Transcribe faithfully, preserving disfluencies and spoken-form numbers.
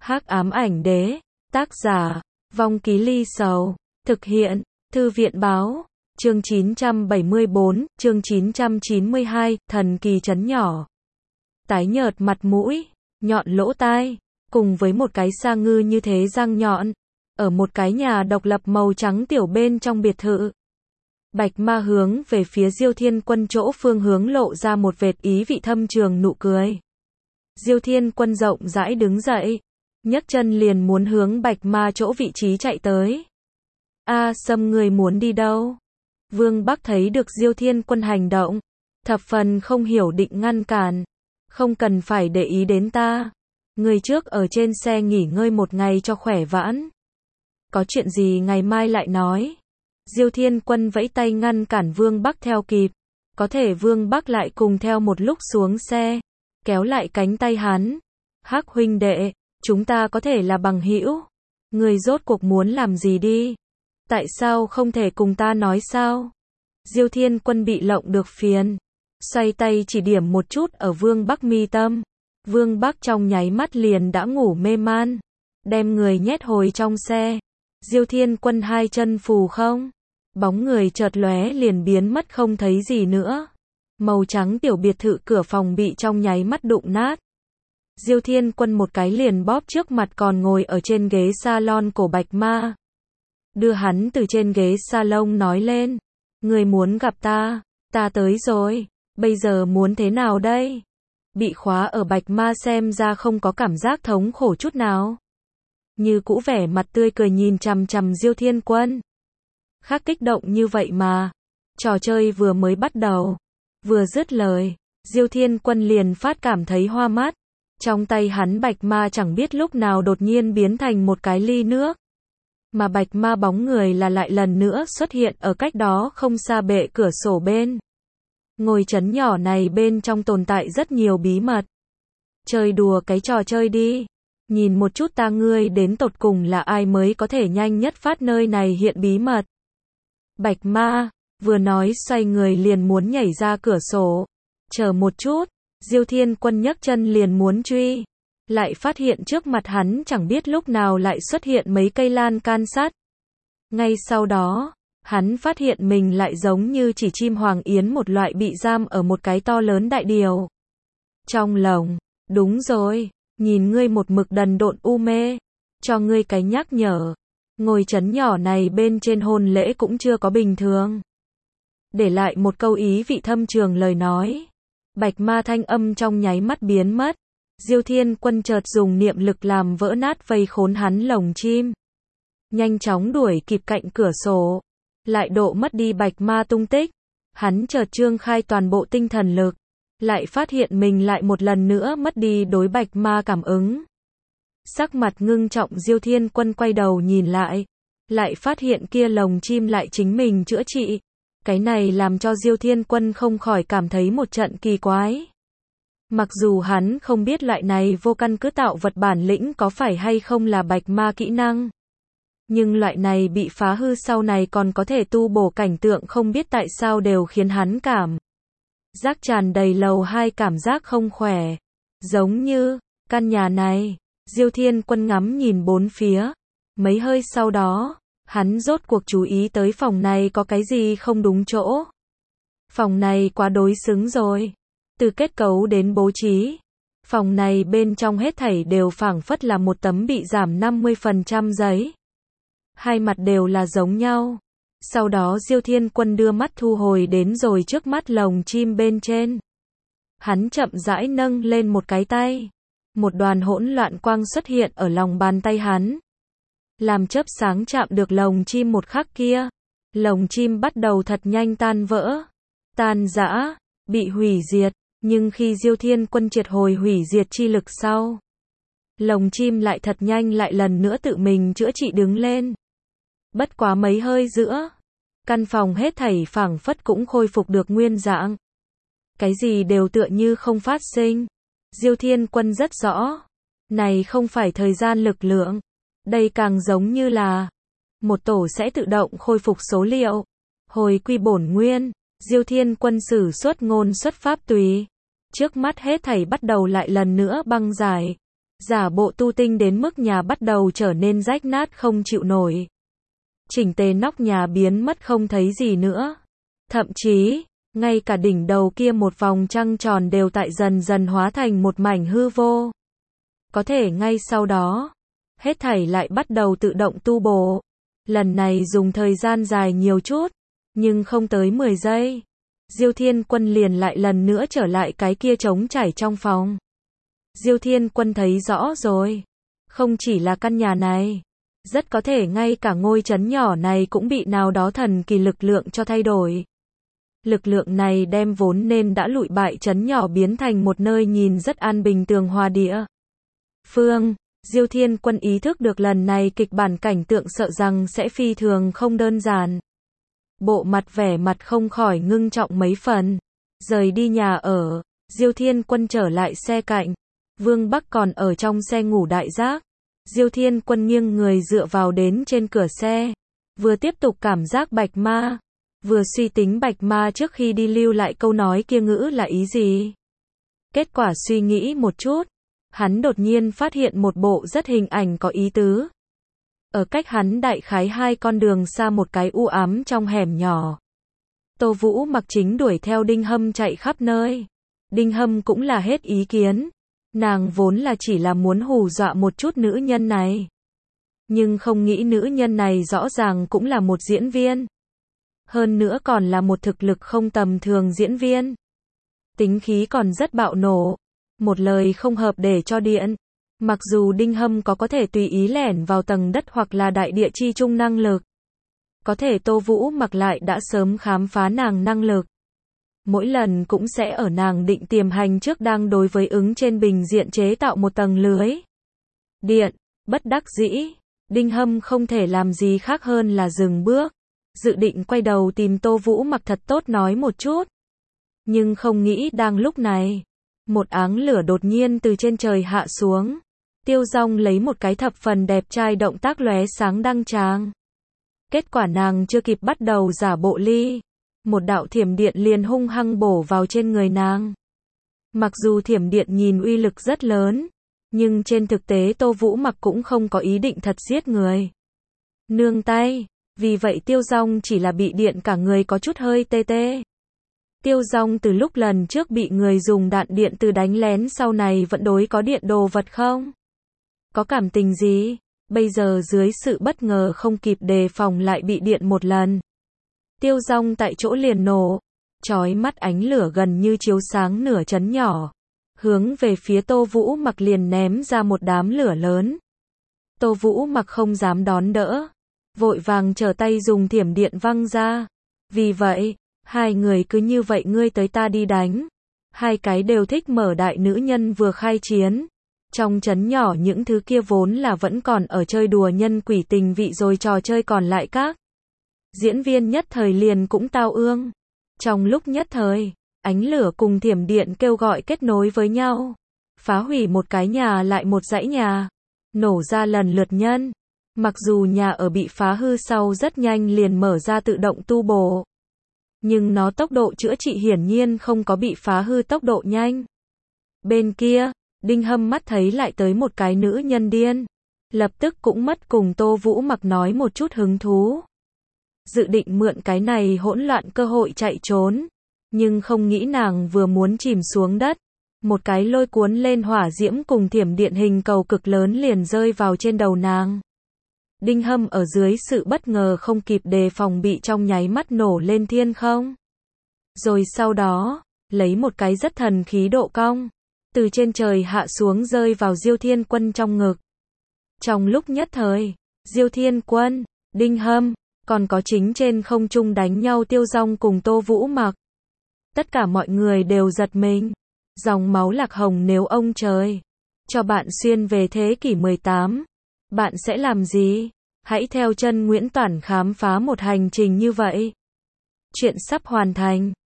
Hắc ám ảnh đế, tác giả, Vong Ký Ly Sầu, thực hiện, Thư viện báo, chương chín trăm bảy mươi bốn, chương chín trăm chín mươi hai, thần kỳ trấn nhỏ. Tái nhợt mặt mũi, nhọn lỗ tai, cùng với một cái sa ngư như thế răng nhọn, ở một cái nhà độc lập màu trắng tiểu bên trong biệt thự. Bạch Ma hướng về phía Diêu Thiên Quân chỗ phương hướng lộ ra một vệt ý vị thâm trường nụ cười. Diêu Thiên Quân rộng rãi đứng dậy, nhấc chân liền muốn hướng Bạch Ma chỗ vị trí chạy tới. A Sâm, người muốn đi đâu? Vương Bắc thấy được Diêu Thiên Quân hành động, thập phần không hiểu định ngăn cản. Không cần phải để ý đến ta. Người trước ở trên xe nghỉ ngơi một ngày cho khỏe vãn. Có chuyện gì ngày mai lại nói. Diêu Thiên Quân vẫy tay ngăn cản Vương Bắc theo kịp. Có thể Vương Bắc lại cùng theo một lúc xuống xe, kéo lại cánh tay hắn. Hắc huynh đệ, chúng ta có thể là bằng hữu. Người rốt cuộc muốn làm gì đi? Tại sao không thể cùng ta nói sao? Diêu Thiên Quân bị lộng được phiền, xoay tay chỉ điểm một chút ở Vương Bắc mi tâm. Vương Bắc trong nháy mắt liền đã ngủ mê man, đem người nhét hồi trong xe. Diêu Thiên Quân hai chân phù không, bóng người chợt lóe liền biến mất không thấy gì nữa. Màu trắng tiểu biệt thự cửa phòng bị trong nháy mắt đụng nát. Diêu Thiên Quân một cái liền bóp trước mặt còn ngồi ở trên ghế salon cổ Bạch Ma. Đưa hắn từ trên ghế salon nói lên. Người muốn gặp ta, ta tới rồi, bây giờ muốn thế nào đây? Bị khóa ở Bạch Ma xem ra không có cảm giác thống khổ chút nào. Như cũ vẻ mặt tươi cười nhìn chằm chằm Diêu Thiên Quân. Khác kích động như vậy mà. Trò chơi vừa mới bắt đầu. Vừa dứt lời, Diêu Thiên Quân liền phát cảm thấy hoa mắt. Trong tay hắn Bạch Ma chẳng biết lúc nào đột nhiên biến thành một cái ly nước. Mà Bạch Ma bóng người là lại lần nữa xuất hiện ở cách đó không xa bệ cửa sổ bên. Ngôi trấn nhỏ này bên trong tồn tại rất nhiều bí mật. Chơi đùa cái trò chơi đi. Nhìn một chút ta ngươi đến tột cùng là ai mới có thể nhanh nhất phát nơi này hiện bí mật. Bạch Ma vừa nói xoay người liền muốn nhảy ra cửa sổ. Chờ một chút, Diêu Thiên Quân nhấc chân liền muốn truy. Lại phát hiện trước mặt hắn chẳng biết lúc nào lại xuất hiện mấy cây lan can sắt. Ngay sau đó, hắn phát hiện mình lại giống như chỉ chim hoàng yến một loại bị giam ở một cái to lớn đại điều. Trong lồng, đúng rồi, nhìn ngươi một mực đần độn u mê, cho ngươi cái nhắc nhở. Ngôi trấn nhỏ này bên trên hôn lễ cũng chưa có bình thường. Để lại một câu ý vị thâm trường lời nói. Bạch Ma thanh âm trong nháy mắt biến mất. Diêu Thiên Quân chợt dùng niệm lực làm vỡ nát vây khốn hắn lồng chim. Nhanh chóng đuổi kịp cạnh cửa sổ. Lại độ mất đi Bạch Ma tung tích. Hắn chợt trương khai toàn bộ tinh thần lực. Lại phát hiện mình lại một lần nữa mất đi đối Bạch Ma cảm ứng. Sắc mặt ngưng trọng Diêu Thiên Quân quay đầu nhìn lại. Lại phát hiện kia lồng chim lại chính mình chữa trị. Cái này làm cho Diêu Thiên Quân không khỏi cảm thấy một trận kỳ quái. Mặc dù hắn không biết loại này vô căn cứ tạo vật bản lĩnh có phải hay không là Bạch Ma kỹ năng. Nhưng loại này bị phá hư sau này còn có thể tu bổ cảnh tượng không biết tại sao đều khiến hắn cảm giác tràn đầy lầu hai cảm giác không khỏe. Giống như, căn nhà này, Diêu Thiên Quân ngắm nhìn bốn phía. Mấy hơi sau đó, hắn rốt cuộc chú ý tới phòng này có cái gì không đúng chỗ. Phòng này quá đối xứng rồi. Từ kết cấu đến bố trí, phòng này bên trong hết thảy đều phảng phất là một tấm bị giảm năm mươi phần trăm giấy. Hai mặt đều là giống nhau. Sau đó Diêu Thiên Quân đưa mắt thu hồi đến rồi trước mắt lồng chim bên trên. Hắn chậm rãi nâng lên một cái tay. Một đoàn hỗn loạn quang xuất hiện ở lòng bàn tay hắn. Làm chớp sáng chạm được lồng chim một khắc kia. Lồng chim bắt đầu thật nhanh tan vỡ. Tan rã, bị hủy diệt. Nhưng khi Diêu Thiên Quân triệt hồi hủy diệt chi lực sau, lồng chim lại thật nhanh lại lần nữa tự mình chữa trị đứng lên. Bất quá mấy hơi giữa, căn phòng hết thảy phảng phất cũng khôi phục được nguyên dạng. Cái gì đều tựa như không phát sinh. Diêu Thiên Quân rất rõ, này không phải thời gian lực lượng, đây càng giống như là một tổ sẽ tự động khôi phục số liệu, hồi quy bổn nguyên. Diêu Thiên Quân sử xuất ngôn xuất pháp tùy. Trước mắt hết thảy bắt đầu lại lần nữa băng giải. giả bộ tu tinh đến mức nhà bắt đầu trở nên rách nát không chịu nổi. Chỉnh tề nóc nhà biến mất không thấy gì nữa. Thậm chí, ngay cả đỉnh đầu kia một vòng trăng tròn đều tại dần dần hóa thành một mảnh hư vô. Có thể ngay sau đó, hết thảy lại bắt đầu tự động tu bổ. Lần này dùng thời gian dài nhiều chút, nhưng không tới mười giây. Diêu Thiên Quân liền lại lần nữa trở lại cái kia trống trải trong phòng. Diêu Thiên Quân thấy rõ rồi. Không chỉ là căn nhà này, rất có thể ngay cả ngôi trấn nhỏ này cũng bị nào đó thần kỳ lực lượng cho thay đổi. Lực lượng này đem vốn nên đã lụi bại trấn nhỏ biến thành một nơi nhìn rất an bình tường hòa địa. Phương, Diêu Thiên Quân ý thức được lần này kịch bản cảnh tượng sợ rằng sẽ phi thường không đơn giản. Bộ mặt vẻ mặt không khỏi ngưng trọng mấy phần. Rời đi nhà ở, Diêu Thiên Quân trở lại xe cạnh. Vương Bắc còn ở trong xe ngủ đại giác. Diêu Thiên Quân nghiêng người dựa vào đến trên cửa xe. Vừa tiếp tục cảm giác bạch ma. Vừa suy tính bạch ma trước khi đi lưu lại câu nói kia ngữ là ý gì. Kết quả suy nghĩ một chút. Hắn đột nhiên phát hiện một bộ rất hình ảnh có ý tứ. Ở cách hắn đại khái hai con đường xa một cái u ám trong hẻm nhỏ. Tô Vũ Mặc chính đuổi theo Đinh Hâm chạy khắp nơi. Đinh Hâm cũng là hết ý kiến. Nàng vốn là chỉ là muốn hù dọa một chút nữ nhân này. Nhưng không nghĩ nữ nhân này rõ ràng cũng là một diễn viên. Hơn nữa còn là một thực lực không tầm thường diễn viên. Tính khí còn rất bạo nổ. Một lời không hợp để cho điện. Mặc dù Đinh Hâm có có thể tùy ý lẻn vào tầng đất hoặc là đại địa chi trung năng lực. Có thể Tô Vũ Mặc lại đã sớm khám phá nàng năng lực. Mỗi lần cũng sẽ ở nàng định tiềm hành trước đang đối với ứng trên bình diện chế tạo một tầng lưới điện. Bất đắc dĩ, Đinh Hâm không thể làm gì khác hơn là dừng bước. Dự định quay đầu tìm Tô Vũ Mặc thật tốt nói một chút. Nhưng không nghĩ đang lúc này, một áng lửa đột nhiên từ trên trời hạ xuống. Tiêu Dong lấy một cái thập phần đẹp trai động tác lóe sáng đăng tràng. Kết quả nàng chưa kịp bắt đầu giả bộ ly. Một đạo thiểm điện liền hung hăng bổ vào trên người nàng. Mặc dù thiểm điện nhìn uy lực rất lớn, nhưng trên thực tế Tô Vũ Mặc cũng không có ý định thật giết người. Nương tay, vì vậy Tiêu Dong chỉ là bị điện cả người có chút hơi tê tê. Tiêu Dong từ lúc lần trước bị người dùng đạn điện từ đánh lén sau này vẫn đối có điện đồ vật không? Có cảm tình gì? Bây giờ dưới sự bất ngờ không kịp đề phòng lại bị điện một lần. Tiêu Dong tại chỗ liền nổ. Chói mắt ánh lửa gần như chiếu sáng nửa trấn nhỏ. Hướng về phía Tô Vũ Mặc liền ném ra một đám lửa lớn. Tô Vũ Mặc không dám đón đỡ. Vội vàng trở tay dùng thiểm điện văng ra. Vì vậy, hai người cứ như vậy ngươi tới ta đi đánh. Hai cái đều thích mở đại nữ nhân vừa khai chiến. Trong trấn nhỏ những thứ kia vốn là vẫn còn ở chơi đùa nhân quỷ tình vị rồi trò chơi còn lại các. Diễn viên nhất thời liền cũng tao ương. Trong lúc nhất thời, ánh lửa cùng thiểm điện kêu gọi kết nối với nhau. Phá hủy một cái nhà lại một dãy nhà. Nổ ra lần lượt nhân. Mặc dù nhà ở bị phá hư sau rất nhanh liền mở ra tự động tu bổ. Nhưng nó tốc độ chữa trị hiển nhiên không có bị phá hư tốc độ nhanh. Bên kia, Đinh Hâm mắt thấy lại tới một cái nữ nhân điên. Lập tức cũng mất cùng Tô Vũ Mặc nói một chút hứng thú. Dự định mượn cái này hỗn loạn cơ hội chạy trốn. Nhưng không nghĩ nàng vừa muốn chìm xuống đất. Một cái lôi cuốn lên hỏa diễm cùng thiểm điện hình cầu cực lớn liền rơi vào trên đầu nàng. Đinh Hâm ở dưới sự bất ngờ không kịp đề phòng bị trong nháy mắt nổ lên thiên không. Rồi sau đó, lấy một cái rất thần khí độ cong. Từ trên trời hạ xuống rơi vào Diêu Thiên Quân trong ngực. Trong lúc nhất thời, Diêu Thiên Quân, Đinh Hâm, còn có chính trên không trung đánh nhau Tiêu Dong cùng Tô Vũ Mặc. Tất cả mọi người đều giật mình. Dòng máu lạc hồng nếu ông trời cho bạn xuyên về thế kỷ mười tám, bạn sẽ làm gì? Hãy theo chân Nguyễn Toản khám phá một hành trình như vậy. Chuyện sắp hoàn thành.